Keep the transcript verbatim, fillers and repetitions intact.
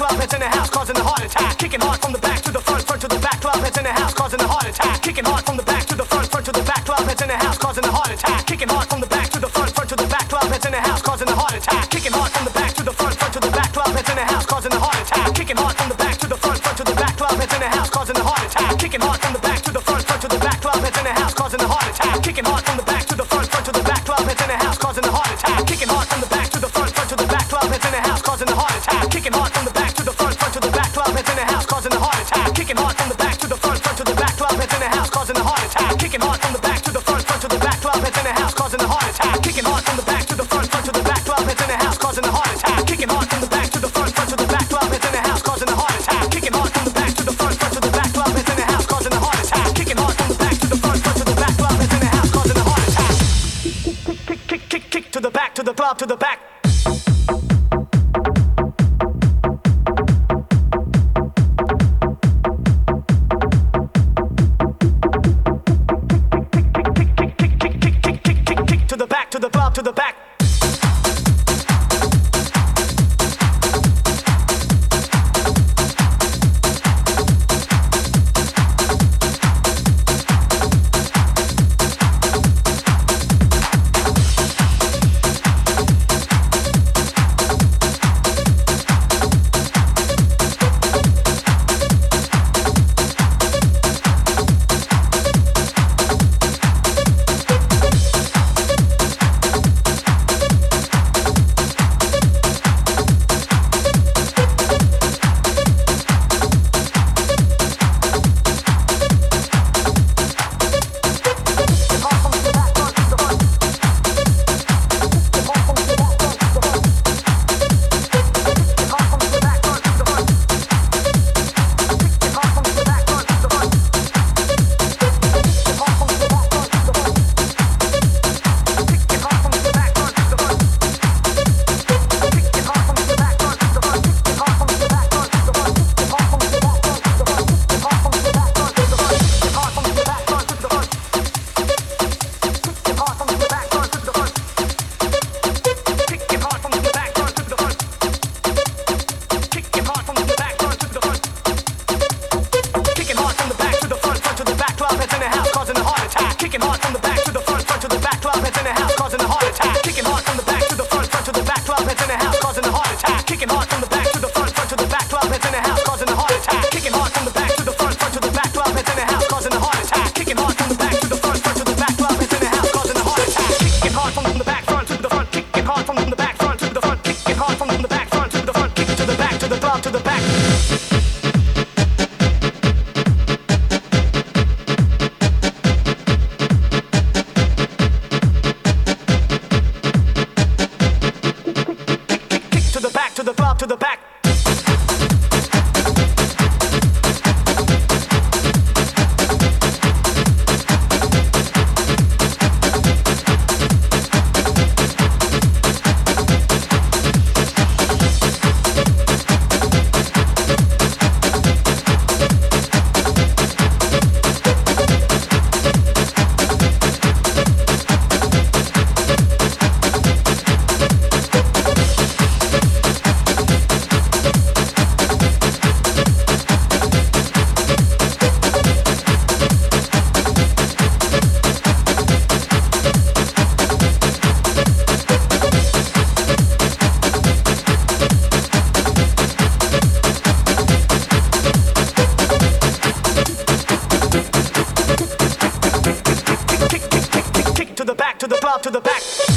club heads in the house causing a heart attack. Kicking hard from the back to the front, front to the back. Club heads in the house causing a heart attack. Kicking hard from the back to the front, front to the back. Club heads in the house causing a heart attack. Kicking hard from the back to the front, front to the back. Club heads in the house causing a heart attack. Kicking hard from the back to the front, front to the back. Club heads in the house causing a heart attack. Kicking hard from the back to the front, front to the back. Club heads in the house causing a heart attack. Kicking hard from the back to the front, front to the back. Club heads in the house causing a heart attack. Kicking hard from the back to the front, front to the back. Club heads in the house causing a heart attack. Kicking hard from the back to the front, front to the back. Club heads in the house causing a heart attack. Kicking hard from the back to the front, front to the back. Club heads in the house causing a heart attack. Kicking hard from the back to the front, front to the back. Club heads in the house causing a heart attack. Kicking hard from the back to the front, front to the back. Club heads in the house causing a heart attack. Kicking hard from the back to the front, front to the back. Club heads in the house causing a heart attack. Kicking hard from the back to the front, front to the back. Club heads in the house causing a heart attack. Kicking hard from the back to the front, front to the back. Club heads in the house causing a heart attack. Kicking hard from the back to the front, front to the back. Club heads in the house causing a heart attack. Kick, kick, kick, kick, kick to the back, to the club, to the back. To the back, to the club, to the back. Kicking hard from the back to the front, front to the back. Club heads in the house causing a heart attack. Kicking hard from the back to the front, front to the back. Club heads in the house causing a heart attack. Kicking hard from the back to the front, front to the back. Club heads in the house causing a heart attack. Kicking hard from the back to the front, front to the back. Club heads in the house causing a heart attack. Kicking hard from the back to the front, front to the back. Club heads in the house causing a heart attack. Kicking hard from the back front to the front. Kicking hard from the back front to the front. Kicking hard from the back front to the front. Kick to the back to the club to the back. To the club, to the back. To the back, to the club, to the back.